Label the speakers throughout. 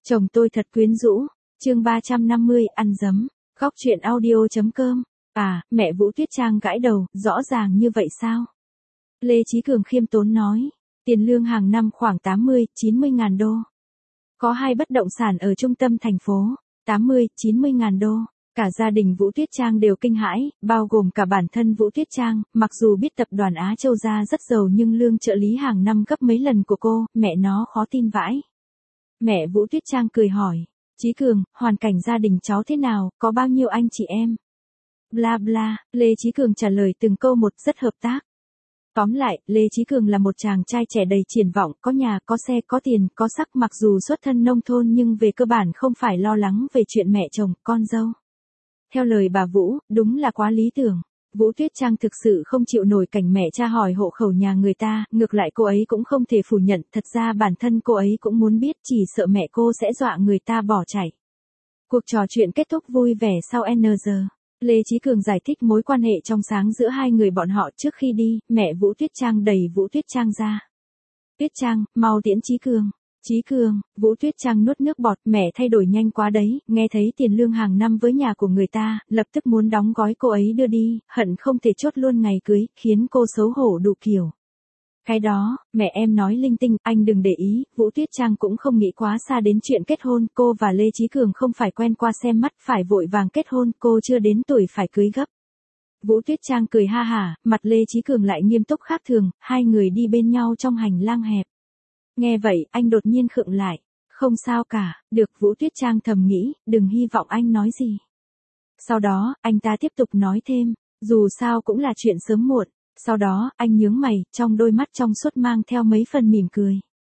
Speaker 1: Chồng tôi thật quyến rũ. Chương 350, ăn dấm. Góc truyện audio.com. À, mẹ Vũ Tuyết Trang gãi đầu, rõ ràng như vậy sao? Lê Chí Cường khiêm tốn nói, tiền lương hàng năm khoảng 80-90 ngàn đô. Có 2 bất động sản ở trung tâm thành phố, 80-90 ngàn đô. Cả gia đình Vũ Tuyết Trang đều kinh hãi, bao gồm cả bản thân Vũ Tuyết Trang, mặc dù biết tập đoàn Á Châu gia rất giàu nhưng lương trợ lý hàng năm gấp mấy lần của cô, mẹ nó khó tin vãi. Mẹ Vũ Tuyết Trang cười hỏi, Chí Cường, hoàn cảnh gia đình cháu thế nào, có bao nhiêu anh chị em? Bla bla, Lê Chí Cường trả lời từng câu một rất hợp tác. Tóm lại, Lê Chí Cường là một chàng trai trẻ đầy triển vọng, có nhà, có xe, có tiền, có sắc, mặc dù xuất thân nông thôn nhưng về cơ bản không phải lo lắng về chuyện mẹ chồng, con dâu. Theo lời bà Vũ, đúng là quá lý tưởng. Vũ Tuyết Trang thực sự không chịu nổi cảnh mẹ tra hỏi hộ khẩu nhà người ta, ngược lại cô ấy cũng không thể phủ nhận, thật ra bản thân cô ấy cũng muốn biết, chỉ sợ mẹ cô sẽ dọa người ta bỏ chạy. Cuộc trò chuyện kết thúc vui vẻ sau N giờ. Lê Chí Cường giải thích mối quan hệ trong sáng giữa hai người bọn họ. Trước khi đi, mẹ Vũ Tuyết Trang đẩy Vũ Tuyết Trang ra. Tuyết Trang, mau tiễn Chí Cường. Chí Cường, Vũ Tuyết Trang nuốt nước bọt, mẹ thay đổi nhanh quá đấy, nghe thấy tiền lương hàng năm với nhà của người ta, lập tức muốn đóng gói cô ấy đưa đi, hận không thể chốt luôn ngày cưới, khiến cô xấu hổ đủ kiểu. Cái đó, mẹ em nói linh tinh, anh đừng để ý, Vũ Tuyết Trang cũng không nghĩ quá xa đến chuyện kết hôn, cô và Lê Chí Cường không phải quen qua xem mắt, phải vội vàng kết hôn, cô chưa đến tuổi phải cưới gấp. Vũ Tuyết Trang cười ha hả, mặt Lê Chí Cường lại nghiêm túc khác thường, hai người đi bên nhau trong hành lang hẹp. Nghe vậy, anh đột nhiên khựng lại. Không sao cả, được, Vũ Tuyết Trang thầm nghĩ, đừng hy vọng anh nói gì. Sau đó, anh ta tiếp tục nói thêm, dù sao cũng là chuyện sớm muộn. Sau đó, anh nhướng mày, trong đôi mắt trong suốt mang theo mấy phần mỉm cười.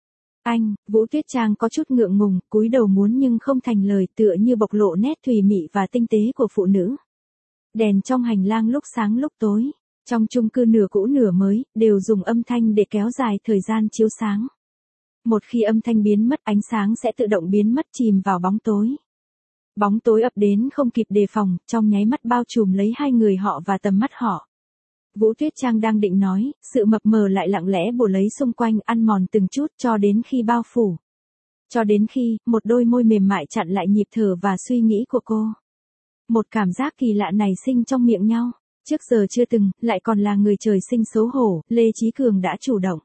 Speaker 1: Anh, Vũ Tuyết Trang có chút ngượng ngùng, cúi đầu muốn nhưng không thành lời, tựa như bộc lộ nét thùy mị và tinh tế của phụ nữ. Đèn trong hành lang lúc sáng lúc tối, trong chung cư nửa cũ nửa mới, đều dùng âm thanh để kéo dài thời gian chiếu sáng. Một khi âm thanh biến mất, ánh sáng sẽ tự động biến mất, chìm vào bóng tối. Bóng tối ập đến không kịp đề phòng, trong nháy mắt bao trùm lấy hai người họ và tầm mắt họ. Vũ Tuyết Trang đang định nói, sự mập mờ lại lặng lẽ bổ lấy xung quanh, ăn mòn từng chút cho đến khi bao phủ. Cho đến khi, một đôi môi mềm mại chặn lại nhịp thở và suy nghĩ của cô. Một cảm giác kỳ lạ nảy sinh trong miệng nhau. Trước giờ chưa từng, lại còn là người trời sinh xấu hổ, Lê Chí Cường đã chủ động.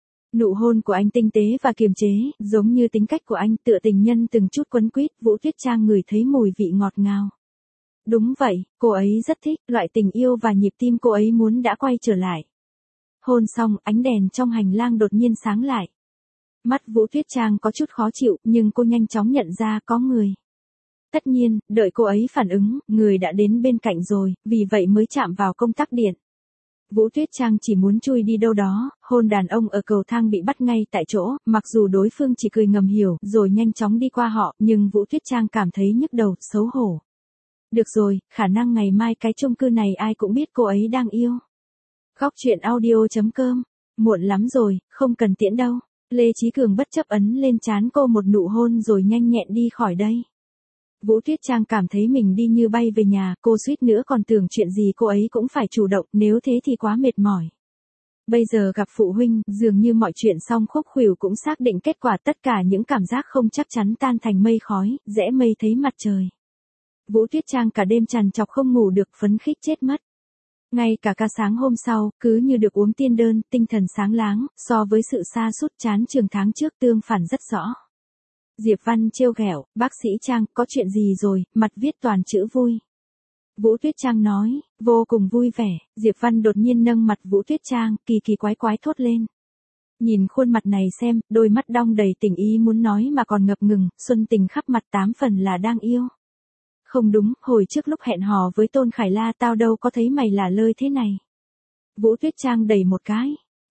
Speaker 1: Nụ hôn của anh tinh tế và kiềm chế, giống như tính cách của anh, tựa tình nhân từng chút quấn quýt, Vũ Tuyết Trang ngửi thấy mùi vị ngọt ngào. Đúng vậy, cô ấy rất thích, loại tình yêu và nhịp tim cô ấy muốn đã quay trở lại. Hôn xong, ánh đèn trong hành lang đột nhiên sáng lại. Mắt Vũ Tuyết Trang có chút khó chịu, nhưng cô nhanh chóng nhận ra có người. Tất nhiên, đợi cô ấy phản ứng, người đã đến bên cạnh rồi, vì vậy mới chạm vào công tắc điện. Vũ Tuyết Trang chỉ muốn chui đi đâu đó, hôn đàn ông ở cầu thang bị bắt ngay tại chỗ, mặc dù đối phương chỉ cười ngầm hiểu, rồi nhanh chóng đi qua họ, nhưng Vũ Tuyết Trang cảm thấy nhức đầu, xấu hổ. Được rồi, khả năng ngày mai cái chung cư này ai cũng biết cô ấy đang yêu. Góc truyện audio.com. Muộn lắm rồi, không cần tiễn đâu. Lê Chí Cường bất chấp ấn lên trán cô một nụ hôn rồi nhanh nhẹn đi khỏi đây. Vũ Tuyết Trang cảm thấy mình đi như bay về nhà, cô suýt nữa còn tưởng chuyện gì cô ấy cũng phải chủ động, nếu thế thì quá mệt mỏi. Bây giờ gặp phụ huynh, dường như mọi chuyện xong khúc khuỷu cũng xác định kết quả, tất cả những cảm giác không chắc chắn tan thành mây khói, rẽ mây thấy mặt trời. Vũ Tuyết Trang cả đêm trằn trọc không ngủ được, phấn khích chết mất. Ngay cả ca sáng hôm sau, cứ như được uống tiên đơn, tinh thần sáng láng, so với sự sa sút chán trường tháng trước tương phản rất rõ. Diệp Văn trêu ghẹo, bác sĩ Trang, có chuyện gì rồi, mặt viết toàn chữ vui. Vũ Tuyết Trang nói, vô cùng vui vẻ, Diệp Văn đột nhiên nâng mặt Vũ Tuyết Trang, kỳ kỳ quái quái thốt lên. Nhìn khuôn mặt này xem, đôi mắt đong đầy tình ý muốn nói mà còn ngập ngừng, xuân tình khắp mặt 8 phần là đang yêu. Không đúng, hồi trước lúc hẹn hò với Tôn Khải La tao đâu có thấy mày là lơi thế này. Vũ Tuyết Trang đẩy một cái.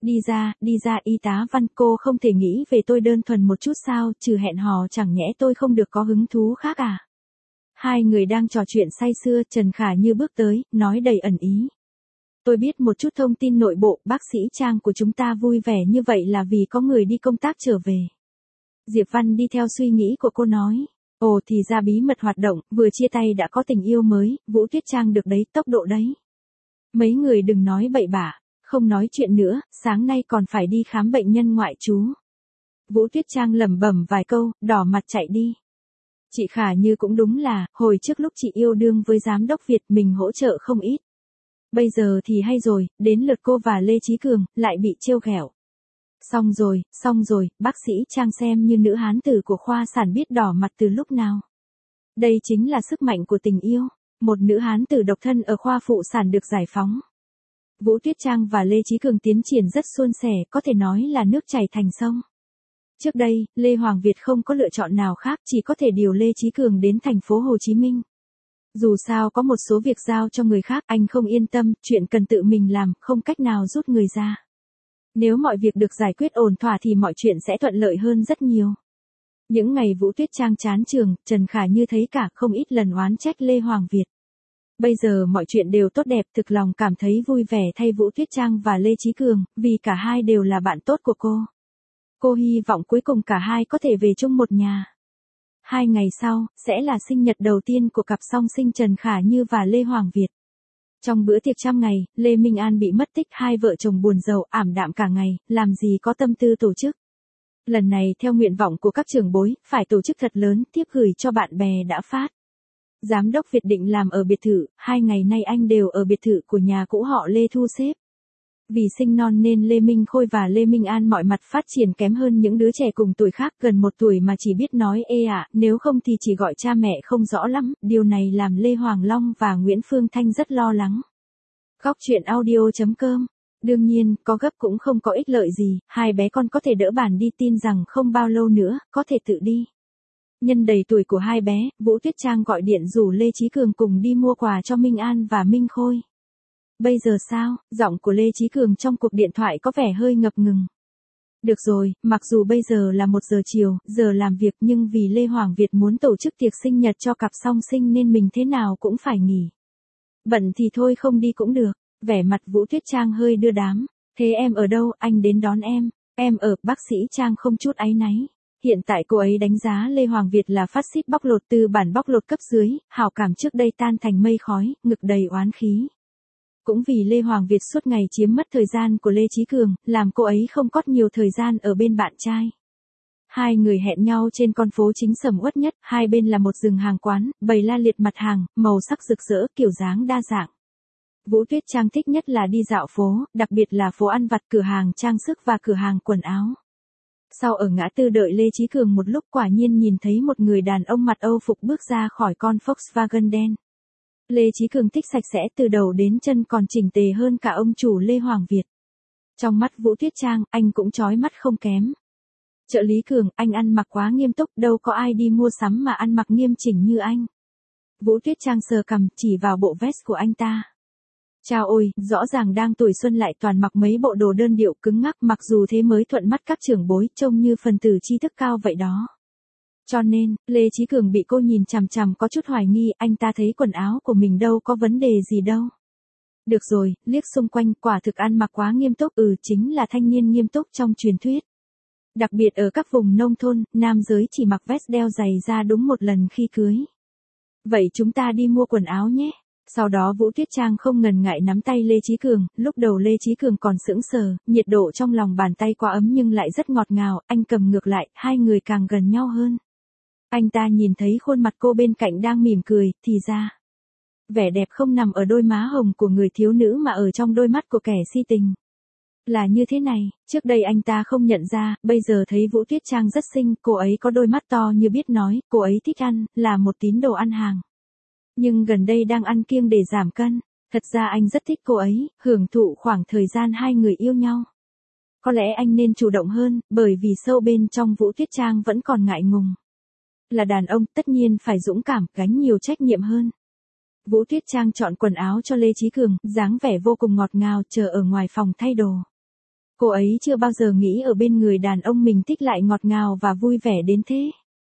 Speaker 1: Đi ra, y tá Văn, cô không thể nghĩ về tôi đơn thuần một chút sao, trừ hẹn hò chẳng nhẽ tôi không được có hứng thú khác à. Hai người đang trò chuyện say sưa, Trần Khả Như bước tới, nói đầy ẩn ý. Tôi biết một chút thông tin nội bộ, bác sĩ Trang của chúng ta vui vẻ như vậy là vì có người đi công tác trở về. Diệp Văn đi theo suy nghĩ của cô nói. Ồ thì ra bí mật hoạt động, vừa chia tay đã có tình yêu mới, Vũ Tuyết Trang được đấy, tốc độ đấy. Mấy người đừng nói bậy bạ, không nói chuyện nữa, sáng nay còn phải đi khám bệnh nhân ngoại trú. Vũ Tuyết Trang lẩm bẩm vài câu, đỏ mặt chạy đi. Chị Khả Như cũng đúng là, hồi trước lúc chị yêu đương với giám đốc Việt mình hỗ trợ không ít. Bây giờ thì hay rồi, đến lượt cô và Lê Chí Cường, lại bị trêu ghẹo. Xong rồi, bác sĩ Trang xem như nữ hán tử của khoa sản biết đỏ mặt từ lúc nào. Đây chính là sức mạnh của tình yêu. Một nữ hán tử độc thân ở khoa phụ sản được giải phóng. Vũ Tuyết Trang và Lê Chí Cường tiến triển rất suôn sẻ, có thể nói là nước chảy thành sông. Trước đây, Lê Hoàng Việt không có lựa chọn nào khác, chỉ có thể điều Lê Chí Cường đến thành phố Hồ Chí Minh. Dù sao có một số việc giao cho người khác, anh không yên tâm, chuyện cần tự mình làm, không cách nào rút người ra. Nếu mọi việc được giải quyết ổn thỏa thì mọi chuyện sẽ thuận lợi hơn rất nhiều. Những ngày Vũ Tuyết Trang chán trường, Trần Khả Như thấy cả không ít lần oán trách Lê Hoàng Việt. Bây giờ mọi chuyện đều tốt đẹp, thực lòng cảm thấy vui vẻ thay Vũ Tuyết Trang và Lê Chí Cường, vì cả hai đều là bạn tốt của cô. Cô hy vọng cuối cùng cả hai có thể về chung một nhà. 2 ngày sau, sẽ là sinh nhật đầu tiên của cặp song sinh Trần Khả Như và Lê Hoàng Việt. Trong bữa tiệc 100 ngày, Lê Minh An bị mất tích, hai vợ chồng buồn rầu ảm đạm cả ngày, làm gì có tâm tư tổ chức. Lần này theo nguyện vọng của các trưởng bối, phải tổ chức thật lớn, tiếp gửi cho bạn bè đã phát. Giám đốc Việt định làm ở biệt thự, 2 ngày nay anh đều ở biệt thự của nhà cũ họ Lê thu xếp. Vì sinh non nên Lê Minh Khôi và Lê Minh An mọi mặt phát triển kém hơn những đứa trẻ cùng tuổi khác, gần 1 tuổi mà chỉ biết nói ê ạ, nếu không thì chỉ gọi cha mẹ không rõ lắm, điều này làm Lê Hoàng Long và Nguyễn Phương Thanh rất lo lắng. Góc truyện audio.com. Đương nhiên, có gấp cũng không có ích lợi gì, hai bé con có thể đỡ bàn đi, tin rằng không bao lâu nữa, có thể tự đi. Nhân đầy tuổi của hai bé, Vũ Tuyết Trang gọi điện rủ Lê Chí Cường cùng đi mua quà cho Minh An và Minh Khôi. Bây giờ sao? Giọng của Lê Chí Cường trong cuộc điện thoại có vẻ hơi ngập ngừng. Được rồi, mặc dù bây giờ là 1 giờ chiều, giờ làm việc, nhưng vì Lê Hoàng Việt muốn tổ chức tiệc sinh nhật cho cặp song sinh nên mình thế nào cũng phải nghỉ. Bận thì thôi không đi cũng được. Vẻ mặt Vũ Tuyết Trang hơi đưa đám. Thế em ở đâu, anh đến đón em. Em ở, bác sĩ Trang không chút áy náy. Hiện tại cô ấy đánh giá Lê Hoàng Việt là phát xít bóc lột, tư bản bóc lột cấp dưới, hảo cảm trước đây tan thành mây khói, ngực đầy oán khí. Cũng vì Lê Hoàng Việt suốt ngày chiếm mất thời gian của Lê Chí Cường, làm cô ấy không có nhiều thời gian ở bên bạn trai. Hai người hẹn nhau trên con phố chính sầm uất nhất, hai bên là một rừng hàng quán, bày la liệt mặt hàng, màu sắc rực rỡ, kiểu dáng đa dạng. Vũ Tuyết Trang thích nhất là đi dạo phố, đặc biệt là phố ăn vặt, cửa hàng trang sức và cửa hàng quần áo. Sau ở ngã tư đợi Lê Chí Cường một lúc, quả nhiên nhìn thấy một người đàn ông mặc Âu phục bước ra khỏi con Volkswagen đen. Lê Chí Cường thích sạch sẽ từ đầu đến chân, còn chỉnh tề hơn cả ông chủ Lê Hoàng Việt. Trong mắt Vũ Tuyết Trang, anh cũng chói mắt không kém. Trợ lý Cường, anh ăn mặc quá nghiêm túc, đâu có ai đi mua sắm mà ăn mặc nghiêm chỉnh như anh. Vũ Tuyết Trang sờ cằm, chỉ vào bộ vest của anh ta. Chao ôi, rõ ràng đang tuổi xuân lại toàn mặc mấy bộ đồ đơn điệu cứng ngắc, mặc dù thế mới thuận mắt các trưởng bối, trông như phần tử tri thức cao vậy đó. Cho nên, Lê Chí Cường bị cô nhìn chằm chằm có chút hoài nghi, anh ta thấy quần áo của mình đâu có vấn đề gì đâu. Được rồi, liếc xung quanh, quả thực ăn mặc quá nghiêm túc, chính là thanh niên nghiêm túc trong truyền thuyết. Đặc biệt ở các vùng nông thôn, nam giới chỉ mặc vest đeo giày ra đúng 1 lần khi cưới. Vậy chúng ta đi mua quần áo nhé. Sau đó Vũ Tuyết Trang không ngần ngại nắm tay Lê Chí Cường, lúc đầu Lê Chí Cường còn sững sờ, nhiệt độ trong lòng bàn tay quá ấm nhưng lại rất ngọt ngào, anh cầm ngược lại, hai người càng gần nhau hơn. Anh ta nhìn thấy khuôn mặt cô bên cạnh đang mỉm cười, thì ra, vẻ đẹp không nằm ở đôi má hồng của người thiếu nữ mà ở trong đôi mắt của kẻ si tình. Là như thế này, trước đây anh ta không nhận ra, bây giờ thấy Vũ Tuyết Trang rất xinh, cô ấy có đôi mắt to như biết nói, cô ấy thích ăn, là một tín đồ ăn hàng. Nhưng gần đây đang ăn kiêng để giảm cân. Thật ra anh rất thích cô ấy, hưởng thụ khoảng thời gian hai người yêu nhau. Có lẽ anh nên chủ động hơn, bởi vì sâu bên trong Vũ Tuyết Trang vẫn còn ngại ngùng. Là đàn ông, tất nhiên phải dũng cảm, gánh nhiều trách nhiệm hơn. Vũ Tuyết Trang chọn quần áo cho Lê Chí Cường, dáng vẻ vô cùng ngọt ngào, chờ ở ngoài phòng thay đồ. Cô ấy chưa bao giờ nghĩ ở bên người đàn ông mình thích lại ngọt ngào và vui vẻ đến thế.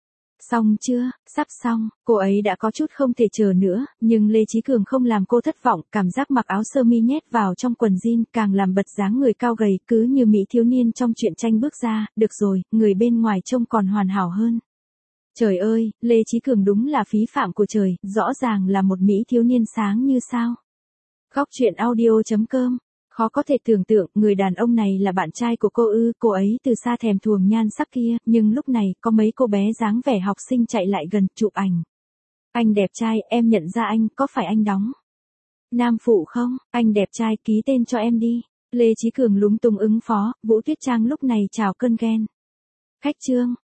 Speaker 1: Xong chưa, sắp xong, cô ấy đã có chút không thể chờ nữa, nhưng Lê Chí Cường không làm cô thất vọng, cảm giác mặc áo sơ mi nhét vào trong quần jean càng làm bật dáng người cao gầy, cứ như mỹ thiếu niên trong truyện tranh bước ra, được rồi, người bên ngoài trông còn hoàn hảo hơn. Trời ơi, Lê Chí Cường đúng là phí phạm của trời, rõ ràng là một mỹ thiếu niên sáng như sao. Góc truyện audio.com Khó có thể tưởng tượng, người đàn ông này là bạn trai của cô ư, cô ấy từ xa thèm thuồng nhan sắc kia, nhưng lúc này, có mấy cô bé dáng vẻ học sinh chạy lại gần, chụp ảnh. Anh đẹp trai, em nhận ra anh, có phải anh đóng nam phụ không? Anh đẹp trai, ký tên cho em đi. Lê Chí Cường lúng túng ứng phó, Vũ Tuyết Trang lúc này trào cơn ghen. Khách trương,